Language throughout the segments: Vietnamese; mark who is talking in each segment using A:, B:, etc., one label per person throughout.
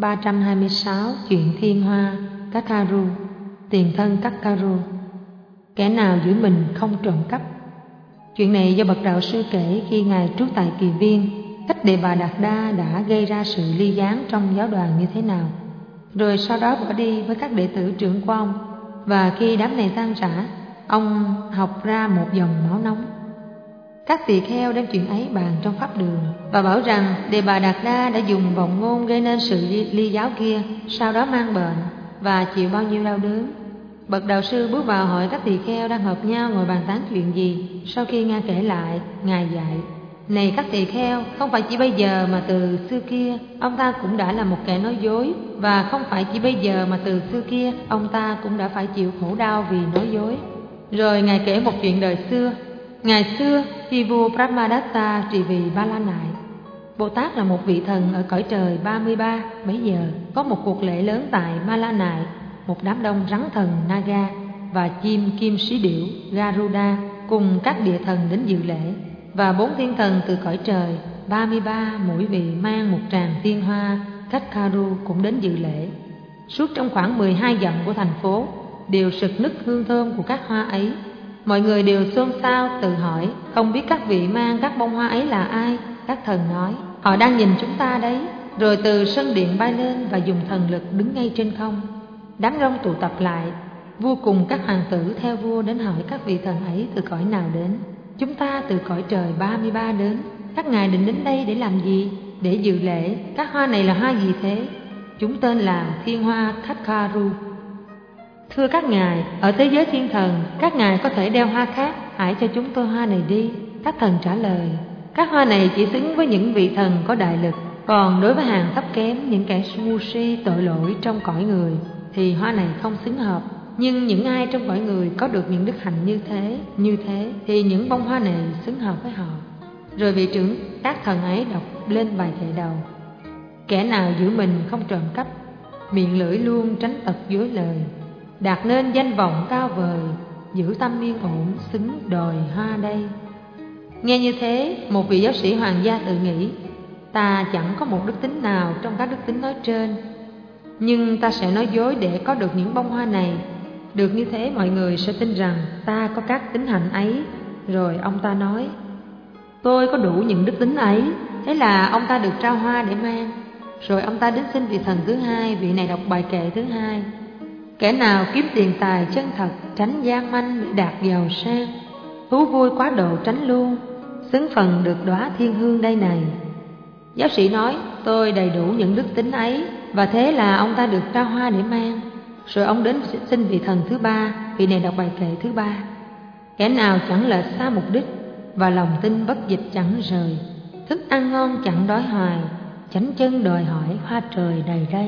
A: 326. Chuyện thiên hoa Kakaru. Tiền thân Kakaru. Kẻ nào giữ mình không trộm cắp. Chuyện này do bậc đạo sư kể khi ngài trú tại Kỳ Viên, cách Đề Bà Đạt Đa đã gây ra sự ly gián trong giáo đoàn như thế nào, rồi sau đó bỏ đi với các đệ tử trưởng của ông. Và khi đám này tan rã, ông học ra một dòng máu nóng. Các tỳ kheo đem chuyện ấy bàn trong pháp đường và bảo rằng Đề Bà Đạt Đa đã dùng vọng ngôn gây nên sự ly giáo kia, sau đó mang bệnh và chịu bao nhiêu đau đớn. Bậc đạo sư bước vào hỏi các tỳ kheo đang hợp nhau ngồi bàn tán chuyện gì. Sau khi nghe kể lại, ngài dạy: này các tỳ kheo, không phải chỉ bây giờ mà từ xưa kia ông ta cũng đã là một kẻ nói dối, và không phải chỉ bây giờ mà từ xưa kia ông ta cũng đã phải chịu khổ đau vì nói dối. Rồi ngài kể một chuyện đời xưa. Ngày xưa, khi vua Brahmadatta trị vì Ba La Nại, Bồ Tát là một vị thần ở cõi trời 33. Bấy giờ có một cuộc lễ lớn tại Ma La Nại. Một đám đông rắn thần Naga và chim kim sĩ điểu Garuda cùng các địa thần đến dự lễ, và 4 thiên thần từ cõi trời 33 mỗi vị mang một tràng tiên hoa Kakaru cũng đến dự lễ. Suốt trong khoảng 12 dặm của thành phố đều sực nức hương thơm của các hoa ấy. Mọi người đều xôn xao tự hỏi không biết các vị mang các bông hoa ấy là ai. Các thần nói: họ đang nhìn chúng ta đấy. Rồi từ sân điện bay lên và dùng thần lực đứng ngay trên không. Đám đông tụ tập lại. Vua cùng các hoàng tử theo vua đến hỏi các vị thần ấy từ cõi nào đến. Chúng ta từ cõi trời 33 đến. Các ngài định đến đây để làm gì? Để dự lễ. Các hoa này là hoa gì thế? Chúng tên là thiên hoa Kakaru. Thưa các ngài, ở thế giới thiên thần, các ngài có thể đeo hoa khác, hãy cho chúng tôi hoa này đi. Các thần trả lời: các hoa này chỉ xứng với những vị thần có đại lực, còn đối với hàng thấp kém, những kẻ ngu si tội lỗi trong cõi người thì hoa này không xứng hợp. Nhưng những ai trong cõi người có được những đức hạnh như thế thì những bông hoa này xứng hợp với họ. Rồi vị trưởng các thần ấy đọc lên bài kệ đầu: kẻ nào giữ mình không trộm cắp, miệng lưỡi luôn tránh tật dối lời, đạt nên danh vọng cao vời, giữ tâm yên ổn, xứng đòi hoa đây. Nghe như thế, một vị giáo sĩ hoàng gia tự nghĩ: ta chẳng có một đức tính nào trong các đức tính nói trên, nhưng ta sẽ nói dối để có được những bông hoa này. Được như thế, mọi người sẽ tin rằng ta có các tính hạnh ấy. Rồi ông ta nói: tôi có đủ những đức tính ấy. Thế là ông ta được trao hoa để mang. Rồi ông ta đến xin vị thần thứ hai. Vị này đọc bài kệ thứ hai: kẻ nào kiếm tiền tài chân thật, tránh gian manh để đạt giàu sang, thú vui quá độ tránh luôn, xứng phần được đóa thiên hương đây này. Giáo sĩ nói: tôi đầy đủ những đức tính ấy. Và thế là ông ta được trao hoa để mang. Rồi ông đến xin vị thần thứ ba. Vị này đọc bài kệ thứ ba: kẻ nào chẳng lệch xa mục đích, và lòng tin bất dịch chẳng rời, thức ăn ngon chẳng đói hoài, chánh chân đòi hỏi hoa trời đầy đây.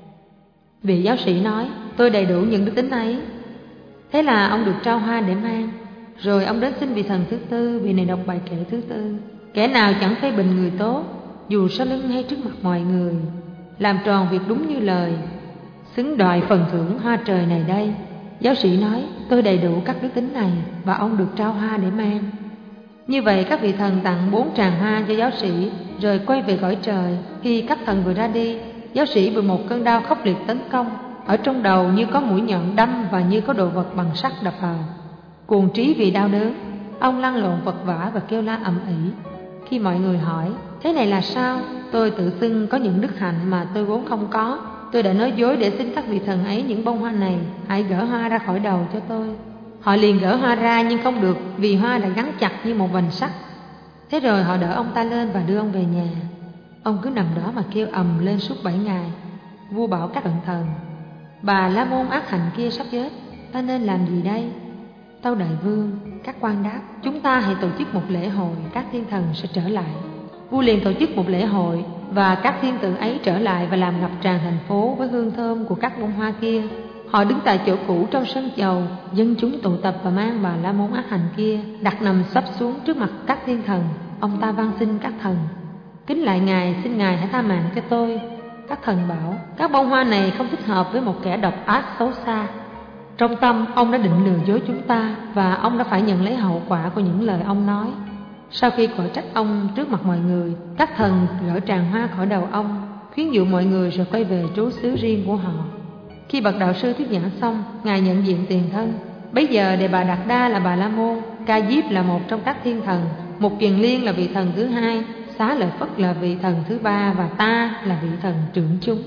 A: Vị giáo sĩ nói: tôi đầy đủ những đức tính ấy. Thế là ông được trao hoa để mang. Rồi ông đến xin vị thần thứ tư. Vị này đọc bài kệ thứ tư: kẻ nào chẳng phê bình người tốt, dù sau lưng hay trước mặt mọi người, làm tròn việc đúng như lời, xứng đòi phần thưởng hoa trời này đây. Giáo sĩ nói: tôi đầy đủ các đức tính này. Và ông được trao hoa để mang. Như vậy các vị thần tặng 4 tràng hoa cho giáo sĩ, rồi quay về cõi trời. Khi các thần vừa ra đi, giáo sĩ bị một cơn đau khốc liệt tấn công. Ở trong đầu như có mũi nhọn đâm, và như có đồ vật bằng sắt đập vào. Cuồng trí vì đau đớn, ông lăn lộn vật vã và kêu la ầm ĩ. Khi mọi người hỏi: thế này là sao? Tôi tự xưng có những đức hạnh mà tôi vốn không có. Tôi đã nói dối để xin các vị thần ấy những bông hoa này. Hãy gỡ hoa ra khỏi đầu cho tôi. Họ liền gỡ hoa ra, nhưng không được, vì hoa đã gắn chặt như một vành sắt. Thế rồi họ đỡ ông ta lên và đưa ông về nhà. Ông cứ nằm đó mà kêu ầm lên suốt 7 ngày. Vua bảo các cận thần: bà la môn ác hạnh kia sắp chết, ta nên làm gì đây? Tâu đại vương, các quan đáp: chúng ta hãy tổ chức một lễ hội, các thiên thần sẽ trở lại. Vua liền tổ chức một lễ hội, và các thiên tử ấy trở lại và làm ngập tràn thành phố với hương thơm của các bông hoa kia. Họ đứng tại chỗ cũ trong sân chầu, dân chúng tụ tập và mang bà la môn ác hạnh kia đặt nằm sấp xuống trước mặt các thiên thần. Ông ta van xin các thần: kính lại ngài, xin ngài hãy tha mạng cho tôi. Các thần bảo: các bông hoa này không thích hợp với một kẻ độc ác xấu xa. Trong tâm ông đã định lừa dối chúng ta, và ông đã phải nhận lấy hậu quả của những lời ông nói. Sau khi cổi trách ông trước mặt mọi người, các thần gỡ tràng hoa khỏi đầu ông, khuyến dụ mọi người rồi quay về trú xứ riêng của họ. Khi bậc đạo sư thuyết giảng xong, ngài nhận diện tiền thân. Bấy giờ Đề Bà Đạt Đa là Bà La Môn, Ca Diếp là một trong các thiên thần, Mục Kiền Liên là vị thần thứ hai, Xá Lợi Phất là vị thần thứ ba và ta là vị thần trưởng chúng.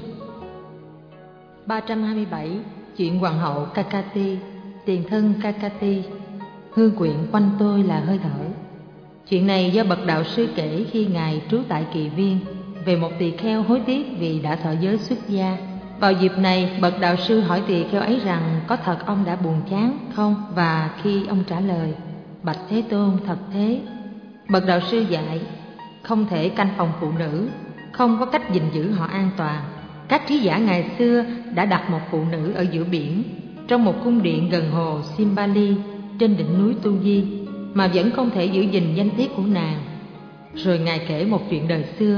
A: 327. Chuyện Hoàng hậu Kakati. Tiền thân Kakati. Hương quyện quanh tôi là hơi thở. Chuyện này do bậc đạo sư kể khi ngài trú tại Kỳ Viên về một tỳ kheo hối tiếc vì đã thọ giới xuất gia. Vào dịp này, bậc đạo sư hỏi tỳ kheo ấy rằng có thật ông đã buồn chán không, và khi ông trả lời: Bạch Thế Tôn, thật thế. Bậc đạo sư dạy: không thể canh phòng phụ nữ, không có cách gìn giữ họ an toàn. Các trí giả ngày xưa đã đặt một phụ nữ ở giữa biển, trong một cung điện gần hồ Simbali trên đỉnh núi Tu Di, mà vẫn không thể giữ gìn danh tiết của nàng. Rồi ngài kể một chuyện đời xưa.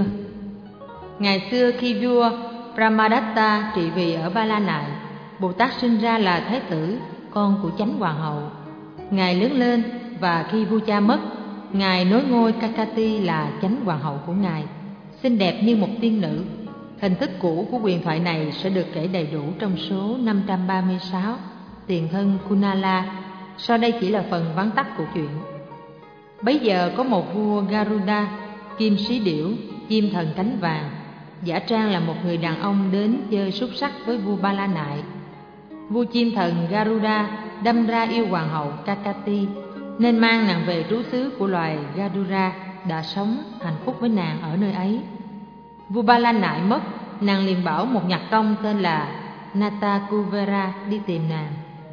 A: Ngày xưa khi vua Brahmadatta trị vì ở Ba La Nại, Bồ Tát sinh ra là Thái tử, con của Chánh Hoàng hậu. Ngài lớn lên và khi vua cha mất, ngài nối ngôi Kakati là Chánh Hoàng hậu của ngài, xinh đẹp như một tiên nữ. Hình thức cũ của huyền thoại này sẽ được kể đầy đủ trong số 536, tiền thân Kunala. Sau đây chỉ là phần vắn tắt của chuyện. Bấy giờ có một vua Garuda, kim sĩ điểu, chim thần cánh vàng, giả trang là một người đàn ông đến chơi xúc sắc với vua Ba La Nại. Vua chim thần Garuda đâm ra yêu hoàng hậu Kakati, nên mang nàng về trú xứ của loài Garuda, đã sống hạnh phúc với nàng ở nơi ấy. Vua Ba La Nại mất, nàng liền bảo một nhạc công tên là Natakuvera đi tìm nàng.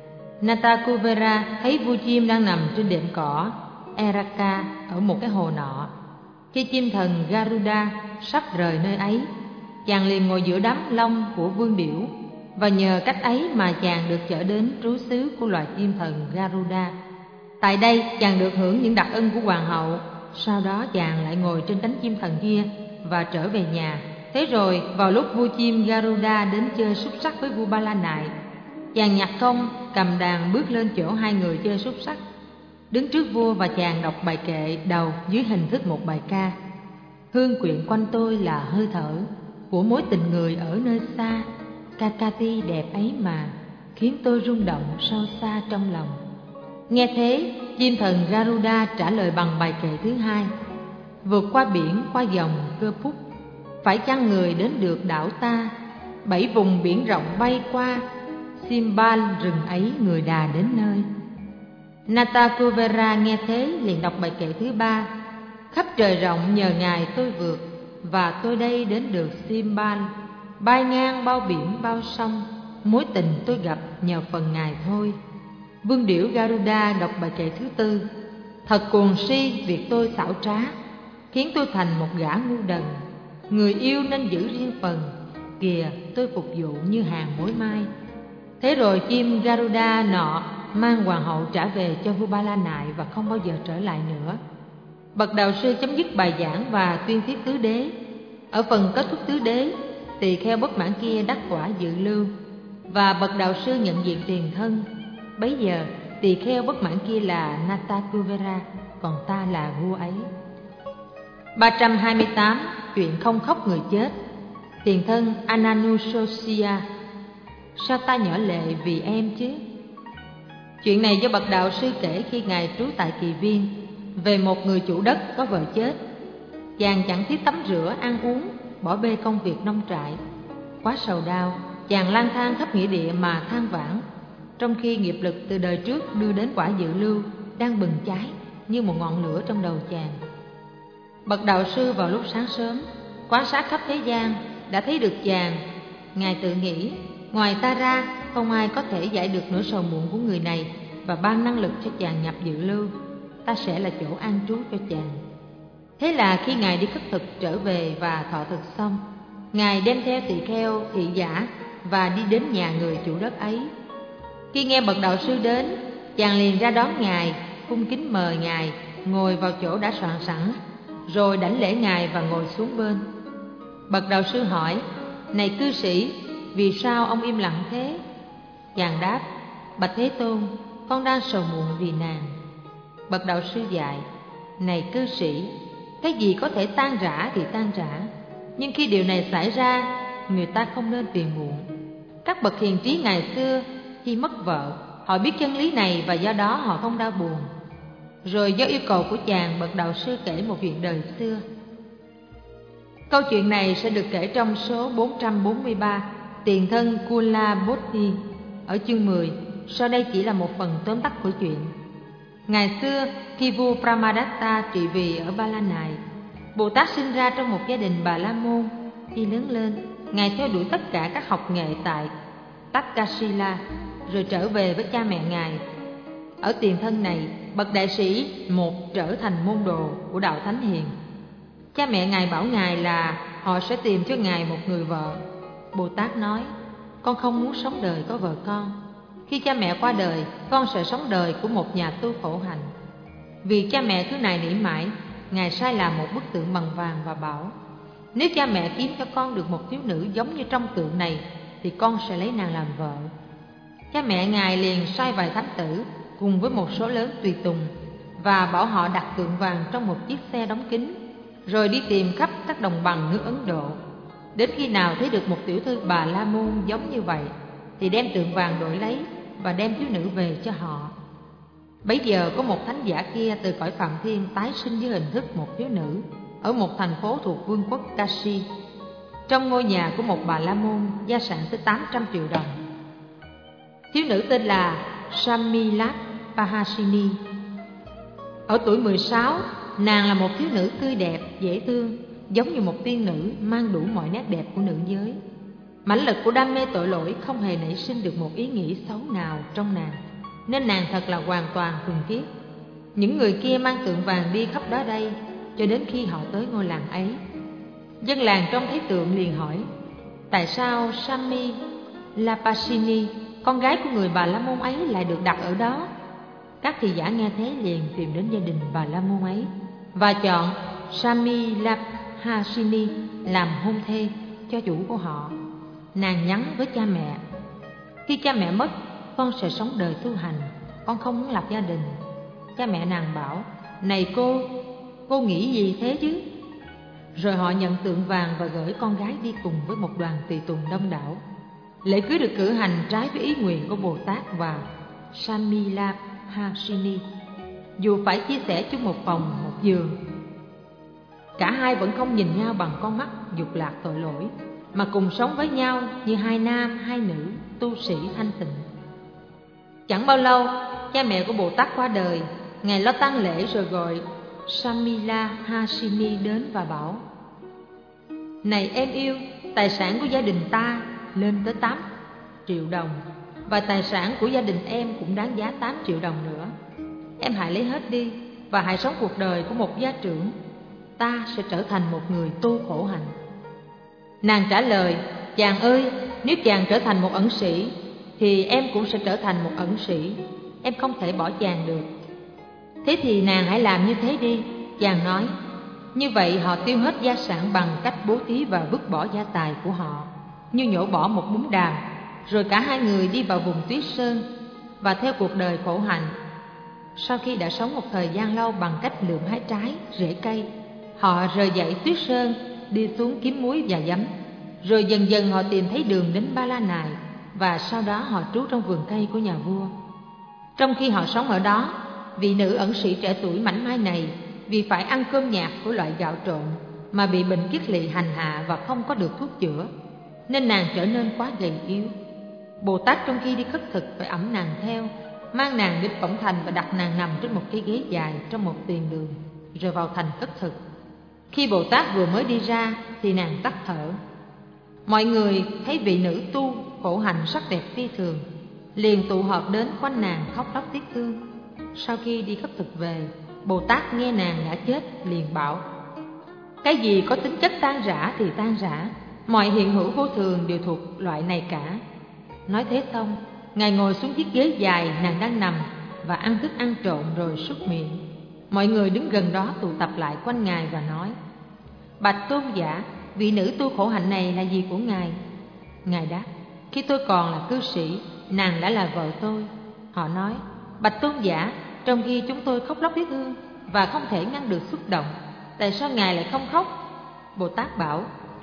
A: Natakuvera thấy vua chim đang nằm trên đệm cỏ Eraka ở một cái hồ nọ. Khi chim thần Garuda sắp rời nơi ấy, chàng liền ngồi giữa đám lông của vương điểu, và nhờ cách ấy mà chàng được chở đến trú xứ của loài chim thần Garuda. Tại đây chàng được hưởng những đặc ân của hoàng hậu. Sau đó chàng lại ngồi trên cánh chim thần kia và trở về nhà. Thế rồi vào lúc vua chim Garuda đến chơi xúc sắc với vua Ba La Nại, chàng nhạc công cầm đàn bước lên chỗ hai người chơi xúc sắc, đứng trước vua và chàng đọc bài kệ đầu dưới hình thức một bài ca. Hương quyện quanh tôi là hơi thở của mối tình người ở nơi xa. Kakati đẹp ấy mà khiến tôi rung động sâu xa trong lòng. Nghe thế, chim thần Garuda trả lời bằng bài kệ thứ hai. Vượt qua biển, qua dòng Cơ Phúc, phải chăng người đến được đảo ta? 7 vùng biển rộng bay qua, Simbal rừng ấy người đà đến nơi. Natakuvera nghe thế liền đọc bài kệ thứ ba. Khắp trời rộng nhờ ngài tôi vượt, và tôi đây đến được Simbal. Bay ngang bao biển bao sông, mối tình tôi gặp nhờ phần ngài thôi. Vương điểu Garuda đọc bài kệ thứ tư. Thật cuồng si việc tôi xảo trá, khiến tôi thành một gã ngu đần. Người yêu nên giữ riêng phần, kìa tôi phục vụ như hàng mối mai. Thế rồi chim Garuda nọ mang hoàng hậu trả về cho vua Ba La Nại và không bao giờ trở lại nữa. Bậc đạo sư chấm dứt bài giảng và tuyên thuyết tứ đế. Ở phần kết thúc tứ đế, tỳ kheo bất mãn kia đắc quả dự lưu, và bậc đạo sư nhận diện tiền thân. Bấy giờ tỳ kheo bất mãn kia là Natakuvera, còn ta là vua ấy. 328. Chuyện không khóc người chết. Tiền thân Ananusosia. Sao ta nhỏ lệ vì em chứ? Chuyện này do bậc đạo sư kể khi ngài trú tại Kỳ Viên về một người chủ đất có vợ chết. Chàng chẳng thiết tắm rửa, ăn uống, bỏ bê công việc nông trại. Quá sầu đau, chàng lang thang khắp nghĩa địa mà than vãn, trong khi nghiệp lực từ đời trước đưa đến quả dự lưu đang bừng cháy như một ngọn lửa trong đầu chàng. Bậc đạo sư vào lúc sáng sớm quan sát khắp thế gian đã thấy được chàng. Ngài tự nghĩ, ngoài ta ra không ai có thể giải được nỗi sầu muộn của người này và ban năng lực cho chàng nhập dự lưu. Ta sẽ là chỗ an trú cho chàng. Thế là khi ngài đi khất thực trở về và thọ thực xong, ngài đem theo tỳ kheo, thị giả và đi đến nhà người chủ đất ấy. Khi nghe bậc đạo sư đến, chàng liền ra đón ngài, cung kính mời ngài ngồi vào chỗ đã soạn sẵn, rồi đảnh lễ ngài và ngồi xuống bên. Bậc đạo sư hỏi: Này cư sĩ, vì sao ông im lặng thế? Chàng đáp: Bạch Thế Tôn, con đang sầu muộn vì nàng. Bậc đạo sư dạy: Này cư sĩ, cái gì có thể tan rã thì tan rã, Nhưng khi điều này xảy ra, người ta không nên phiền muộn. Các bậc hiền trí ngày xưa khi mất vợ, họ biết chân lý này và do đó họ không đau buồn. Rồi do yêu cầu của chàng, bậc đạo sư kể một chuyện đời xưa. Câu chuyện này sẽ được kể trong số 443, Tiền thân Kula Bodhi, ở chương 10. Sau đây chỉ là một phần tóm tắt của chuyện. Ngày xưa, khi vua Brahmadatta trị vì ở Ba La Nại, Bồ Tát sinh ra trong một gia đình Bà La Môn. Khi lớn lên, Ngài theo đuổi tất cả các học nghệ tại Takshila, rồi trở về với cha mẹ Ngài. Ở tiền thân này, bậc đại sĩ một trở thành môn đồ của đạo Thánh Hiền. Cha mẹ Ngài bảo Ngài là họ sẽ tìm cho Ngài một người vợ. Bồ Tát nói, con không muốn sống đời có vợ con. Khi cha mẹ qua đời, con sẽ sống đời của một nhà tu khổ hạnh. Vì cha mẹ cứ nài nỉ mãi, Ngài sai làm một bức tượng bằng vàng và bảo, nếu cha mẹ kiếm cho con được một thiếu nữ giống như trong tượng này, thì con sẽ lấy nàng làm vợ. Cha mẹ Ngài liền sai vài thám tử cùng với một số lớn tùy tùng và bảo họ đặt tượng vàng trong một chiếc xe đóng kín, rồi đi tìm khắp các đồng bằng nước Ấn Độ. Đến khi nào thấy được một tiểu thư Bà La Môn giống như vậy, thì đem tượng vàng đổi lấy và đem thiếu nữ về cho họ. Bấy giờ có một thánh giả kia từ cõi Phạm Thiên tái sinh dưới hình thức một thiếu nữ ở một thành phố thuộc vương quốc Kashi. Trong ngôi nhà của một Bà La Môn, gia sản tới 800 triệu đồng. Thiếu nữ tên là Samilat Pahasini. Ở tuổi 16, nàng là một thiếu nữ tươi đẹp, dễ thương, giống như một tiên nữ, mang đủ mọi nét đẹp của nữ giới. Mãnh lực của đam mê tội lỗi không hề nảy sinh được một ý nghĩ xấu nào trong nàng, nên nàng thật là hoàn toàn thuần khiết. Những người kia mang tượng vàng đi khắp đó đây, cho đến khi họ tới ngôi làng ấy. Dân làng trông thấy tượng liền hỏi, tại sao Sami Lapasini, con gái của người Bà La Môn ấy, lại được đặt ở đó? Các thị giả nghe thế liền tìm đến gia đình Bà La Môn ấy và chọn Sami Lapasini làm hôn thê cho chủ của họ. Nàng nhắn với cha mẹ, khi cha mẹ mất, con sẽ sống đời tu hành, con không muốn lập gia đình. Cha mẹ nàng bảo, này cô nghĩ gì thế chứ? Rồi họ nhận tượng vàng và gửi con gái đi cùng với một đoàn tùy tùng đông đảo. Lễ cưới được cử hành trái với ý nguyện của Bồ Tát và Samila Hasini, dù phải chia sẻ chung một phòng, một giường. Cả hai vẫn không nhìn nhau bằng con mắt dục lạc tội lỗi, mà cùng sống với nhau như hai nam hai nữ tu sĩ thanh tịnh. Chẳng bao lâu, cha mẹ của Bồ Tát qua đời. Ngài lo tang lễ rồi gọi Samila Hasini đến và bảo, này em yêu, tài sản của gia đình ta lên tới 8 triệu đồng, và tài sản của gia đình em cũng đáng giá 8 triệu đồng nữa. Em hãy lấy hết đi và hãy sống cuộc đời của một gia trưởng. Ta sẽ trở thành một người tu khổ hạnh. Nàng trả lời, chàng ơi, nếu chàng trở thành một ẩn sĩ, thì em cũng sẽ trở thành một ẩn sĩ. Em không thể bỏ chàng được. Thế thì nàng hãy làm như thế đi, chàng nói. Như vậy họ tiêu hết gia sản bằng cách bố thí và vứt bỏ gia tài của họ, như nhổ bỏ một bún đàm. Rồi cả hai người đi vào vùng tuyết sơn và theo cuộc đời khổ hạnh. Sau khi đã sống một thời gian lâu bằng cách lượm hái trái, rễ cây, họ rời dậy tuyết sơn, đi xuống kiếm muối và giấm. Rồi dần dần họ tìm thấy đường đến Ba La Nại, và sau đó họ trú trong vườn cây của nhà vua. Trong khi họ sống ở đó, vị nữ ẩn sĩ trẻ tuổi mảnh mai này vì phải ăn cơm nhạt của loại gạo trộn mà bị bệnh kiết lỵ hành hạ và không có được thuốc chữa, nên nàng trở nên quá gầy yếu. Bồ Tát trong khi đi khất thực phải ẵm nàng theo, mang nàng đến cổng thành và đặt nàng nằm trên một cái ghế dài trong một tiền đường, rồi vào thành khất thực. Khi Bồ Tát vừa mới đi ra thì nàng tắt thở. Mọi người thấy vị nữ tu khổ hạnh sắc đẹp phi thường, liền tụ họp đến quanh nàng khóc lóc tiếc thương. Sau khi đi khất thực về, Bồ Tát nghe nàng đã chết liền bảo, cái gì có tính chất tan rã thì tan rã, mọi hiện hữu vô thường đều thuộc loại này cả. Nói thế xong, Ngài ngồi xuống chiếc ghế dài nàng đang nằm và ăn thức ăn trộn rồi súc miệng. Mọi người đứng gần đó tụ tập lại quanh Ngài và nói, bạch tôn giả, vị nữ tu khổ hạnh này là gì của Ngài? Ngài đáp, khi tôi còn là cư sĩ, nàng đã là vợ tôi. Họ nói, bạch tôn giả, trong khi chúng tôi khóc lóc tiếc thương và không thể ngăn được xúc động, tại sao Ngài lại không khóc? Bồ Tát bảo,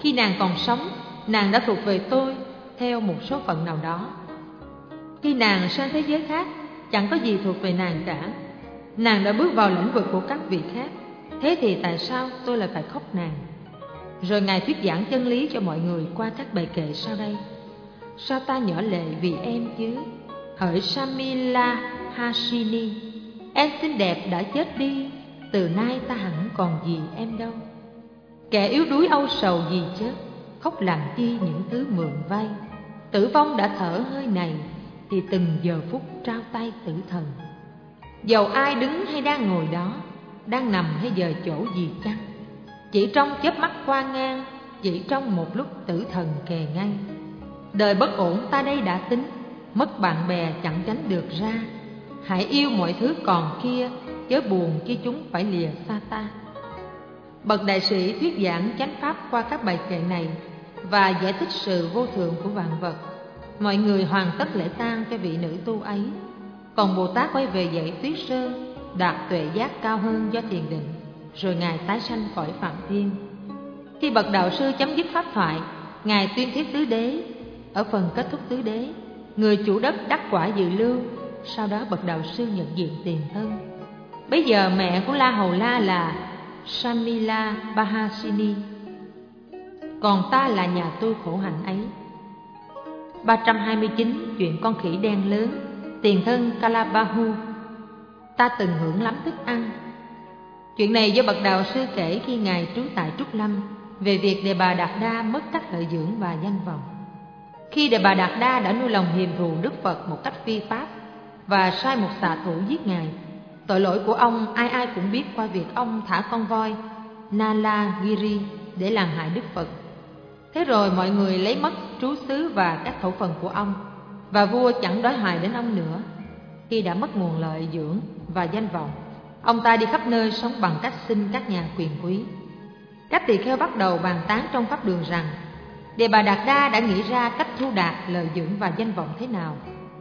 A: Khi nàng còn sống, nàng đã thuộc về tôi theo một số phận nào đó. Khi nàng sang thế giới khác, chẳng có gì thuộc về nàng cả. Nàng đã bước vào lĩnh vực của các vị khác. Thế thì tại sao tôi lại phải khóc nàng? Rồi Ngài thuyết giảng chân lý cho mọi người qua các bài kệ sau đây. Sao ta nhỏ lệ vì em chứ? Hỡi Samila Hasini, em xinh đẹp đã chết đi, từ nay ta hẳn còn gì em đâu. Kẻ yếu đuối âu sầu vì chết, khóc làm chi những thứ mượn vay. Tử vong đã thở hơi này, thì từng giờ phút trao tay tử thần. Dầu ai đứng hay đang ngồi đó, đang nằm hay giờ chỗ gì chăng, chỉ trong chớp mắt qua ngang, chỉ trong một lúc tử thần kề ngay. Đời bất ổn ta đây đã tính, mất bạn bè chẳng tránh được ra. Hãy yêu mọi thứ còn kia, chớ buồn khi chúng phải lìa xa ta. Bậc đại sĩ thuyết giảng chánh pháp qua các bài kệ này và giải thích sự vô thường của vạn vật. Mọi người hoàn tất lễ tang cho vị nữ tu ấy. Còn Bồ Tát quay về dãy Tuyết Sơn, đạt tuệ giác cao hơn do thiền định, rồi Ngài tái sanh cõi Phạm Thiên. Khi bậc đạo sư chấm dứt pháp thoại, Ngài tuyên thuyết tứ đế. Ở phần kết thúc tứ đế, người chủ đất đắc quả dự lưu. Sau đó bậc đạo sư nhận diện tiền thân. Bây giờ mẹ của La Hầu La là Samila Bahasini, còn ta là nhà tu khổ hạnh ấy. 329. Chuyện con khỉ đen lớn. Tiền thân Kalabahu. Ta từng hưởng lắm thức ăn. Chuyện này do bậc đạo sư kể khi Ngài trú tại Trúc Lâm, về việc Đề Bà Đạt Đa mất các lợi dưỡng và danh vọng. Khi Đề Bà Đạt Đa đã nuôi lòng hiềm thù Đức Phật một cách phi pháp và sai một xạ thủ giết Ngài, tội lỗi của ông ai ai cũng biết qua việc ông thả con voi Nalagiri để làm hại Đức Phật. Thế rồi mọi người lấy mất trú xứ và các thổ phần của ông, và vua chẳng đói hoài đến ông nữa. Khi đã mất nguồn lợi dưỡng và danh vọng, ông ta đi khắp nơi sống bằng cách xin các nhà quyền quý. Các tỳ kheo bắt đầu bàn tán trong pháp đường rằng Đề Bà Đạt Đa đã nghĩ ra cách thu đạt lợi dưỡng và danh vọng thế nào,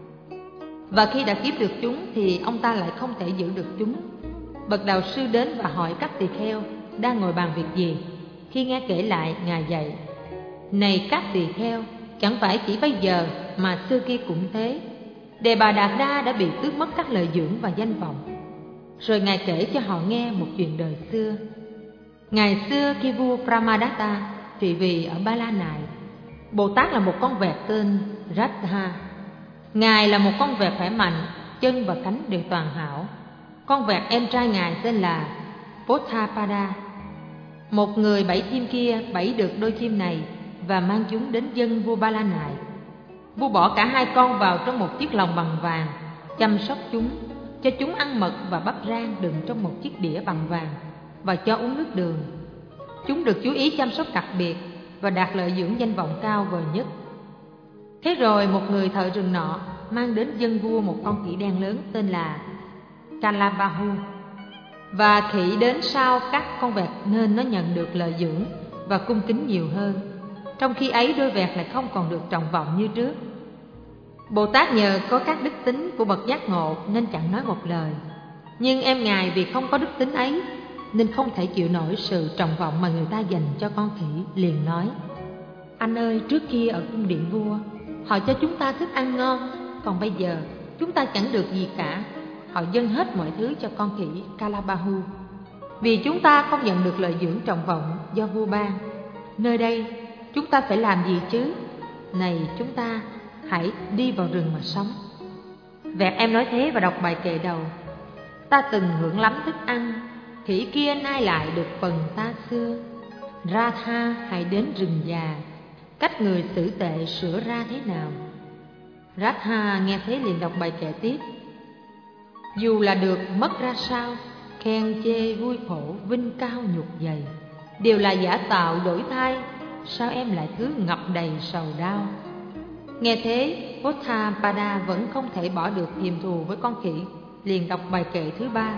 A: và khi đã kiếm được chúng thì ông ta lại không thể giữ được chúng. Bậc đạo sư đến và hỏi các tỳ kheo đang ngồi bàn việc gì. Khi nghe kể lại, Ngài dạy: Này các tỳ kheo, chẳng phải chỉ bây giờ mà xưa kia cũng thế. Đề Bà Đạt Đa đã bị tước mất các lợi dưỡng và danh vọng. Rồi Ngài kể cho họ nghe một chuyện đời xưa. Ngày xưa khi vua Pramadatta trị vì ở Ba La Nại, Bồ Tát là một con vẹt tên Radha. Ngài là một con vẹt khỏe mạnh, chân và cánh đều toàn hảo. Con vẹt em trai Ngài tên là Potthapada. Một người bẫy chim kia bẫy được đôi chim này và mang chúng đến dâng vua Ba La Nại. Vua bỏ cả hai con vào trong một chiếc lồng bằng vàng, chăm sóc chúng, cho chúng ăn mật và bắp rang đựng trong một chiếc đĩa bằng vàng, và cho uống nước đường. Chúng được chú ý chăm sóc đặc biệt và đạt lợi dưỡng danh vọng cao vời nhất. Thế rồi một người thợ rừng nọ mang đến dâng vua một con khỉ đen lớn tên là Kalabahu. Và khỉ đến sau các con vẹt nên nó nhận được lợi dưỡng và cung kính nhiều hơn. Trong khi ấy đôi vẹt lại không còn được trọng vọng như trước. Bồ Tát nhờ có các đức tính của bậc giác ngộ nên chẳng nói một lời. Nhưng em Ngài vì không có đức tính ấy nên không thể chịu nổi sự trọng vọng mà người ta dành cho con khỉ, liền nói: Anh ơi, trước kia ở cung điện vua, họ cho chúng ta thức ăn ngon, còn bây giờ chúng ta chẳng được gì cả. Họ dâng hết mọi thứ cho con khỉ Kalabahu, vì chúng ta không nhận được lợi dưỡng trọng vọng do vua ban. Nơi đây chúng ta phải làm gì chứ? Này chúng ta, hãy đi vào rừng mà sống. Vẹt em nói thế và đọc bài kệ đầu: Ta từng hưởng lắm thức ăn, khỉ kia nay lại được phần ta xưa. Radha hãy đến rừng già, cách người xử tệ sửa ra thế nào? Radha nghe thế liền đọc bài kệ tiếp: Dù là được mất ra sao, khen chê vui khổ, vinh cao nhục dày, đều là giả tạo đổi thay, sao em lại cứ ngập đầy sầu đau? Nghe thế, Potthapada vẫn không thể bỏ được hiềm thù với con khỉ, liền đọc bài kệ thứ 3: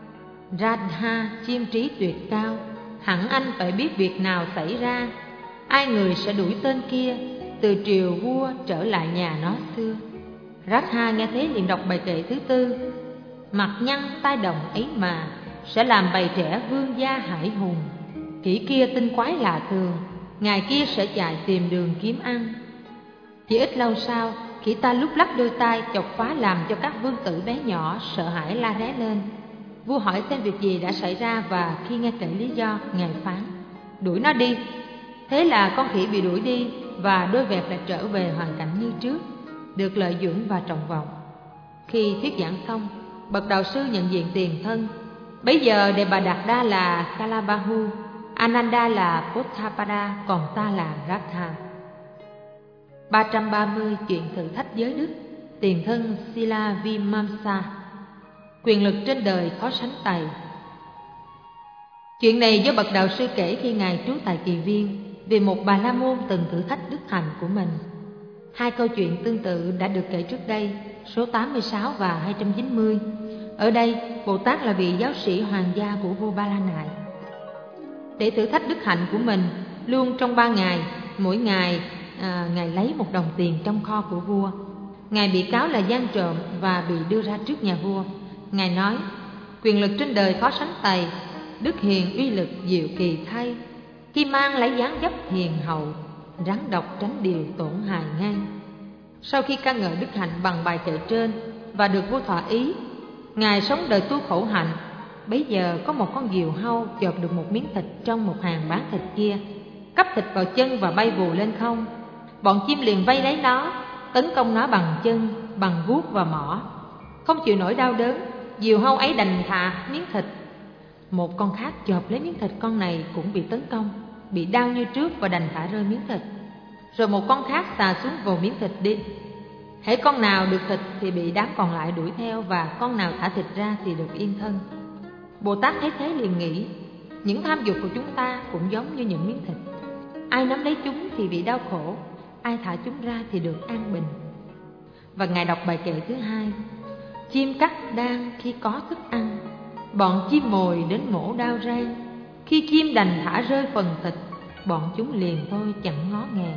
A: Radha chiêm trí tuyệt cao, hẳn anh phải biết việc nào xảy ra. Ai người sẽ đuổi tên kia, từ triều vua trở lại nhà nó xưa. Radha nghe thế liền đọc bài kệ thứ 4: Mặt nhăn tai đồng ấy mà, sẽ làm bầy trẻ vương gia hải hùng. Khỉ kia tinh quái lạ thường, ngài kia sẽ chạy tìm đường kiếm ăn. Chỉ ít lâu sau, khỉ ta lúc lắc đôi tai chọc phá làm cho các vương tử bé nhỏ sợ hãi la ré lên. Vua hỏi xem việc gì đã xảy ra và khi nghe kể lý do, ngài phán: đuổi nó đi. Thế là con khỉ bị đuổi đi và đôi vẹt lại trở về hoàn cảnh như trước, được lợi dưỡng và trọng vọng. Khi thuyết giảng xong, bậc đạo sư nhận diện tiền thân. Bấy giờ Đề Bà Đạt Đa là Kalabahu, Ananda là Potthapada, còn ta là Ratha. 330 chuyện thử thách giới đức. Tiền thân Sila Vimamsa. Quyền lực trên đời khó sánh tày. Chuyện này do bậc đạo sư kể khi ngài trú tại Kỳ Viên về một Bà La Môn từng thử thách đức hạnh của mình. Hai câu chuyện tương tự đã được kể trước đây, số 86 và 290. Ở đây, Bồ Tát là vị giáo sĩ hoàng gia của vua Ba La Nại. Để thử thách đức hạnh của mình, luôn trong 3 ngày, mỗi ngày ngài lấy một đồng tiền trong kho của vua. Ngài bị cáo là gian trộm và bị đưa ra trước nhà vua. Ngài nói: quyền lực trên đời khó sánh tày, đức hiền uy lực diệu kỳ thay. Khi mang lấy dáng dấp hiền hậu, rắn độc tránh điều tổn hại ngay. Sau khi ca ngợi đức hạnh bằng bài kệ trên và được vua thỏa ý, ngài sống đời tu khổ hạnh. Bấy giờ có một con diều hâu chộp được một miếng thịt trong một hàng bán thịt kia, cắp thịt vào chân và bay vù lên không. Bọn chim liền vây lấy nó, tấn công nó bằng chân, bằng vuốt và mỏ. Không chịu nổi đau đớn, diều hâu ấy đành thà miếng thịt. Một con khác chộp lấy miếng thịt con này cũng bị tấn công, bị đau như trước và đành thả rơi miếng thịt. Rồi một con khác xà xuống vồ miếng thịt đi. Hễ con nào được thịt thì bị đám còn lại đuổi theo, và con nào thả thịt ra thì được yên thân. Bồ Tát thấy thế liền nghĩ: những tham dục của chúng ta cũng giống như những miếng thịt. Ai nắm lấy chúng thì bị đau khổ, ai thả chúng ra thì được an bình. Và ngài đọc bài kệ thứ hai: chim cắt đang khi có thức ăn, bọn chim mồi đến mổ đao rang. Khi chim đành thả rơi phần thịt, bọn chúng liền thôi chẳng ngó ngàng.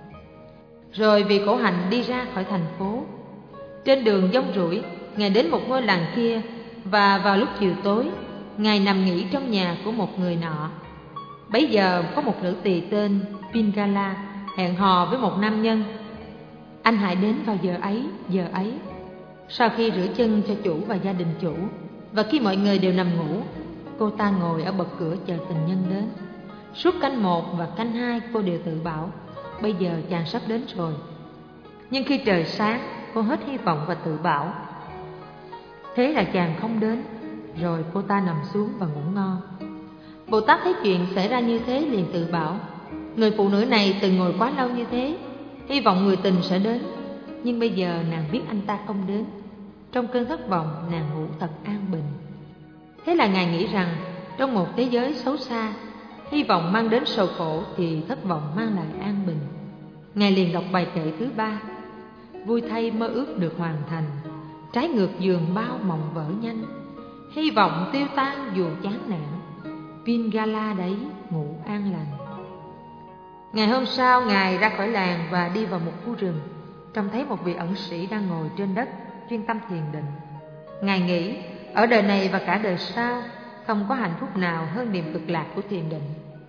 A: Rồi vì khổ hạnh đi ra khỏi thành phố. Trên đường dông rủi, ngài đến một ngôi làng kia, và vào lúc chiều tối, ngài nằm nghỉ trong nhà của một người nọ. Bấy giờ có một nữ tỳ tên Pingala hẹn hò với một nam nhân. Anh hãy đến vào giờ ấy. Sau khi rửa chân cho chủ và gia đình chủ, và khi mọi người đều nằm ngủ, cô ta ngồi ở bậc cửa chờ tình nhân đến. Suốt canh 1 và canh 2 cô đều tự bảo: bây giờ chàng sắp đến rồi. Nhưng khi trời sáng, cô hết hy vọng và tự bảo: thế là chàng không đến. Rồi cô ta nằm xuống và ngủ ngon. Bồ Tát thấy chuyện xảy ra như thế liền tự bảo: người phụ nữ này từng ngồi quá lâu như thế, hy vọng người tình sẽ đến. Nhưng bây giờ nàng biết anh ta không đến. Trong cơn thất vọng, nàng ngủ thật an bình. Thế là ngài nghĩ rằng trong một thế giới xấu xa, hy vọng mang đến sầu khổ thì thất vọng mang lại an bình. Ngài liền đọc bài kệ thứ 3: vui thay mơ ước được hoàn thành, trái ngược giường bao mộng vỡ nhanh. Hy vọng tiêu tan dù chán nản, Pingala đấy ngủ an lành. Ngày hôm sau, ngài ra khỏi làng và đi vào một khu rừng. Trông thấy một vị ẩn sĩ đang ngồi trên đất chuyên tâm thiền định. Ngài nghĩ ở đời này và cả đời sau, không có hạnh phúc nào hơn niềm cực lạc của thiền định.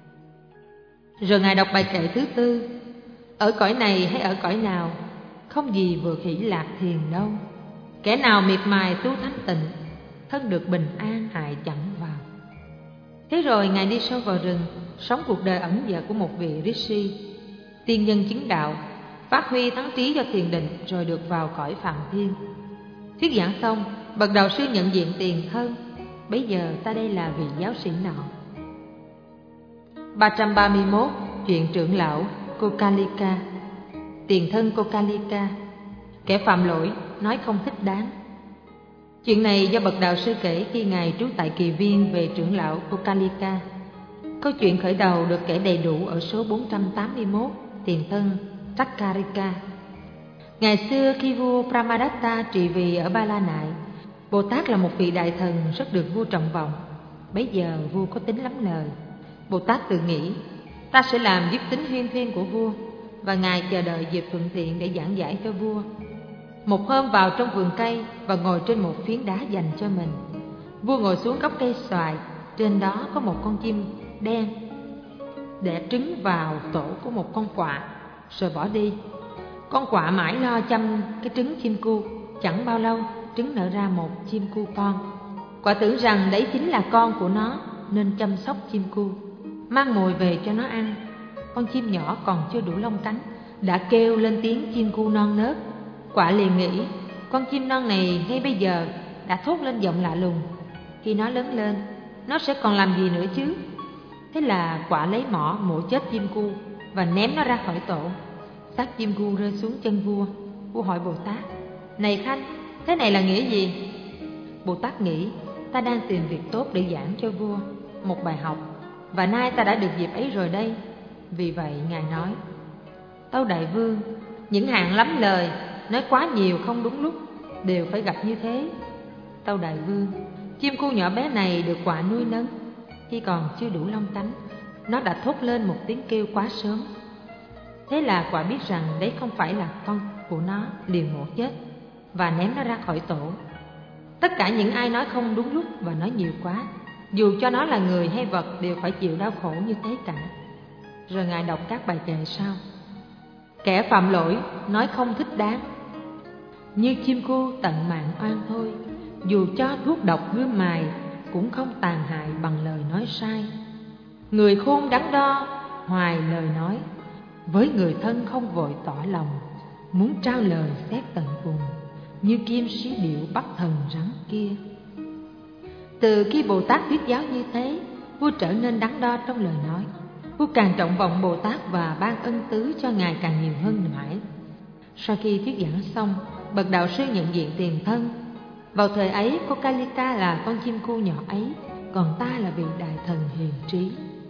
A: Rồi ngài đọc bài kệ thứ 4: ở cõi này hay ở cõi nào, không gì vừa hỷ lạc thiền đâu. Kẻ nào miệt mài tu thanh tịnh, thân được bình an hại chẳng vào. Thế rồi ngài đi sâu vào rừng, sống cuộc đời ẩn dật của một vị Rishi, tiên nhân chứng đạo, phát huy thắng trí cho thiền định, rồi được vào cõi Phạm Thiên. Thuyết giảng xong, bậc đạo sư nhận diện tiền thân. Bấy giờ ta đây là vị giáo sĩ nọ. 331 chuyện trưởng lão Kokalika. Tiền thân Kokalika, kẻ phạm lỗi, nói không thích đáng. Chuyện này do bậc đạo sư kể khi ngài trú tại Kỳ Viên về trưởng lão Kokalika. Câu chuyện khởi đầu được kể đầy đủ ở số 481, tiền thân Takkarika. Ngày xưa khi vua Pramadatta trị vì ở Ba La Nại, Bồ Tát là một vị đại thần rất được vua trọng vọng. Bấy giờ vua có tính lắm lời. Bồ Tát tự nghĩ, ta sẽ làm giúp tính huyên thuyên của vua, và ngài chờ đợi dịp thuận tiện để giảng giải cho vua. Một hôm vào trong vườn cây và ngồi trên một phiến đá dành cho mình. Vua ngồi xuống gốc cây xoài, trên đó có một con chim đen. đẻ trứng vào tổ của một con quạ rồi bỏ đi. Con quạ mãi lo chăm cái trứng chim cu, chẳng bao lâu trứng nở ra một chim cu con. Quạ tưởng rằng đấy chính là con của nó nên chăm sóc chim cu, mang mồi về cho nó ăn. Con chim nhỏ còn chưa đủ lông cánh đã kêu lên tiếng chim cu non nớt. Quạ liền nghĩ con chim non này ngay bây giờ đã thốt lên giọng lạ lùng, khi nó lớn lên nó sẽ còn làm gì nữa chứ. Thế là quạ lấy mỏ mổ chết chim cu và ném nó ra khỏi tổ. Xác chim cu rơi xuống chân vua. Vua hỏi Bồ Tát: Này Khanh, thế này là nghĩa gì? Bồ Tát nghĩ: Ta đang tìm việc tốt để giảng cho vua một bài học, và nay ta đã được dịp ấy rồi đây. Vì vậy Ngài nói: Tâu Đại Vương, những hạng lắm lời, nói quá nhiều không đúng lúc, đều phải gặp như thế. Tâu Đại Vương, chim cu nhỏ bé này được quạ nuôi nấng. Khi còn chưa đủ lông cánh, nó đã thốt lên một tiếng kêu quá sớm. Thế là quạ biết rằng đấy không phải là con của nó, liền mổ chết và ném nó ra khỏi tổ. Tất cả những ai nói không đúng lúc và nói nhiều quá, dù cho nó là người hay vật, đều phải chịu đau khổ như thế cả. Rồi Ngài đọc các bài kệ sau: Kẻ phạm lỗi nói không thích đáng, như chim cu tận mạng oan thôi. Dù cho thuốc độc gươm mài, cũng không tàn hại bằng lời nói sai. Người khôn đắn đo hoài lời nói, với người thân không vội tỏ lòng. Muốn trao lời xét tận cùng, như kim sĩ điệu bắt thần rắn kia. Từ khi Bồ Tát thuyết giáo như thế, vua trở nên đắn đo trong lời nói. Vua càng trọng vọng Bồ Tát và ban ân tứ cho Ngài càng nhiều hơn mãi. Sau khi thuyết giảng xong, bậc đạo sư nhận diện tiền thân. Vào thời ấy, cô Kalika là con chim cu nhỏ ấy, còn ta là vị đại thần hiền trí.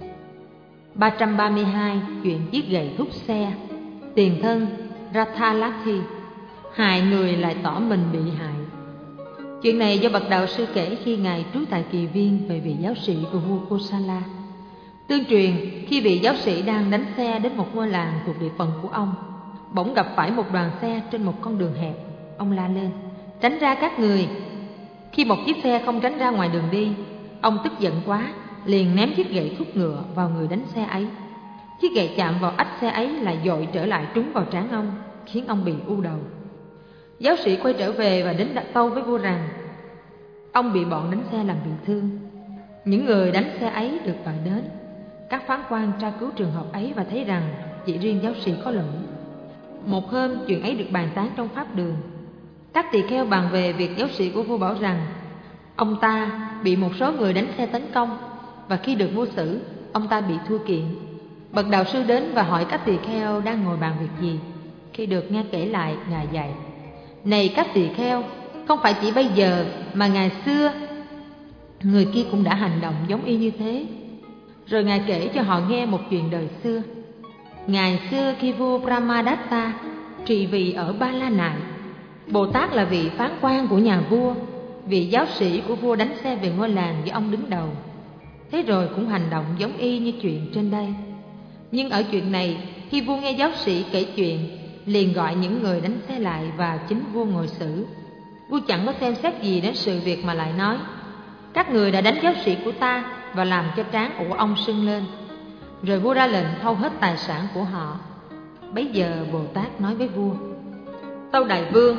A: 332. Chuyện chiếc gậy thúc xe. Tiền thân Rathalakhi, hại người lại tỏ mình bị hại. Chuyện này do bậc đạo sư kể khi Ngài trú tại Kỳ Viên về vị giáo sĩ của vua Kosala. Tương truyền, khi vị giáo sĩ đang đánh xe đến một ngôi làng thuộc địa phận của ông, bỗng gặp phải một đoàn xe trên một con đường hẹp. Ông la lên: Tránh ra các người! Khi một chiếc xe không tránh ra ngoài đường đi, ông tức giận quá, liền ném chiếc gậy thúc ngựa vào người đánh xe ấy. Chiếc gậy chạm vào ách xe ấy là dội trở lại trúng vào trán ông, khiến ông bị u đầu. Giáo sĩ quay trở về và đến đặt tâu với vua rằng ông bị bọn đánh xe làm bị thương. Những người đánh xe ấy được gọi đến. Các phán quan tra cứu trường hợp ấy và thấy rằng chỉ riêng giáo sĩ có lỗi. Một hôm, chuyện ấy được bàn tán trong pháp đường. Các tỳ kheo bàn về việc giáo sĩ của vua bảo rằng ông ta bị một số người đánh xe tấn công, và khi được vua xử, ông ta bị thua kiện. Bậc đạo sư đến và hỏi các tỳ kheo đang ngồi bàn việc gì. Khi được nghe kể lại, Ngài dạy: Này các tỳ kheo, không phải chỉ bây giờ mà ngày xưa người kia cũng đã hành động giống y như thế. Rồi Ngài kể cho họ nghe một chuyện đời xưa. Ngày xưa khi vua Brahmadatta trị vì ở Ba La Nại, Bồ Tát là vị phán quan của nhà vua, vị giáo sĩ của vua đánh xe về ngôi làng do ông đứng đầu. Thế rồi cũng hành động giống y như chuyện trên đây. Nhưng ở chuyện này, khi vua nghe giáo sĩ kể chuyện, liền gọi những người đánh xe lại và chính vua ngồi xử. Vua chẳng có xem xét gì đến sự việc mà lại nói: Các người đã đánh giáo sĩ của ta và làm cho trán của ông sưng lên. Rồi vua ra lệnh thâu hết tài sản của họ. Bấy giờ Bồ Tát nói với vua: Tâu Đại Vương,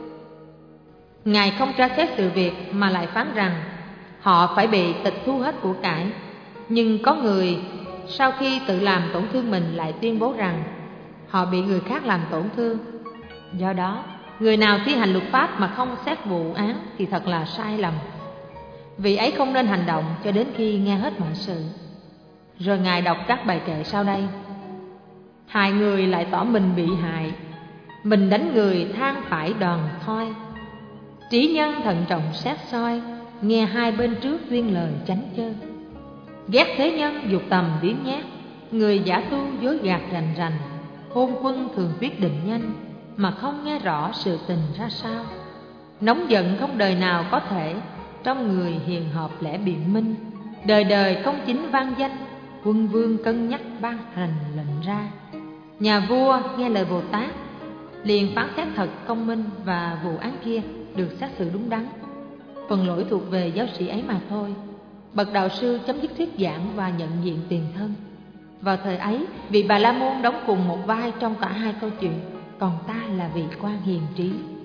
A: Ngài không tra xét sự việc mà lại phán rằng họ phải bị tịch thu hết của cải. Nhưng có người sau khi tự làm tổn thương mình lại tuyên bố rằng họ bị người khác làm tổn thương. Do đó, người nào thi hành luật pháp mà không xét vụ án thì thật là sai lầm. Vị ấy không nên hành động cho đến khi nghe hết mọi sự. Rồi Ngài đọc các bài kệ sau đây: Hại người lại tỏ mình bị hại, mình đánh người than phải đòn thoi. Trí nhân thận trọng xét soi, nghe hai bên trước tuyên lời chánh chơn. Ghét thế nhân dục tầm biếng nhác, người giả tu dối gạt rành rành. Hôn quân thường quyết định nhanh, mà không nghe rõ sự tình ra sao. Nóng giận không đời nào có thể, trong người hiền hợp lẽ biện minh. Đời đời công chính vang danh, quân vương cân nhắc ban hành lệnh ra. Nhà vua nghe lời Bồ Tát, liền phán xét thật công minh, và vụ án kia được xét xử đúng đắn. Phần lỗi thuộc về giáo sĩ ấy mà thôi. Bậc đạo sư chấm dứt thuyết giảng và nhận diện tiền thân. Vào thời ấy, vị Bà La Môn đóng cùng một vai trong cả hai câu chuyện, còn ta là vị quan hiền trí.